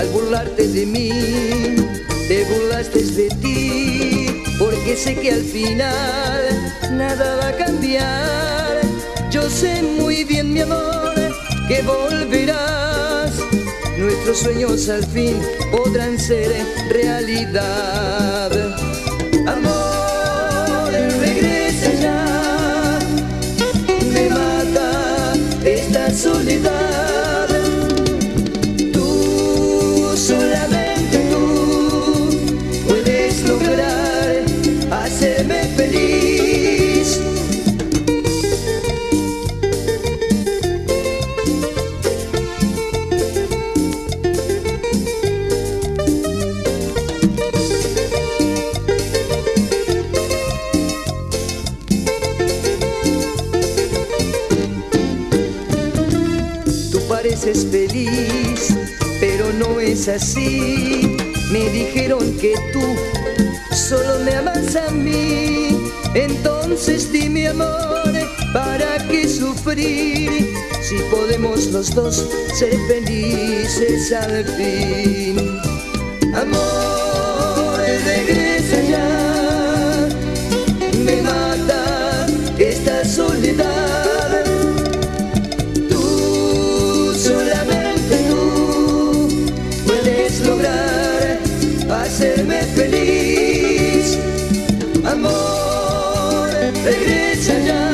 Al burlarte de mí, te burlaste de ti, porque sé que al final nada va a cambiar. Yo sé muy bien, mi amor, que volverás. Nuestros sueños al fin podrán ser realidad. Amor, regresa ya, me mata esta soledad. Tú, solamente tú, puedes lograr hacerme feliz. Pareces feliz, pero no es así. Me dijeron que tú solo me amas a mí. Entonces dime, amor, ¿para qué sufrir? Si podemos los dos ser felices al fin. Amor, regresa ya, me mata esta soledad. Hacerme feliz. Amor, regresa ya.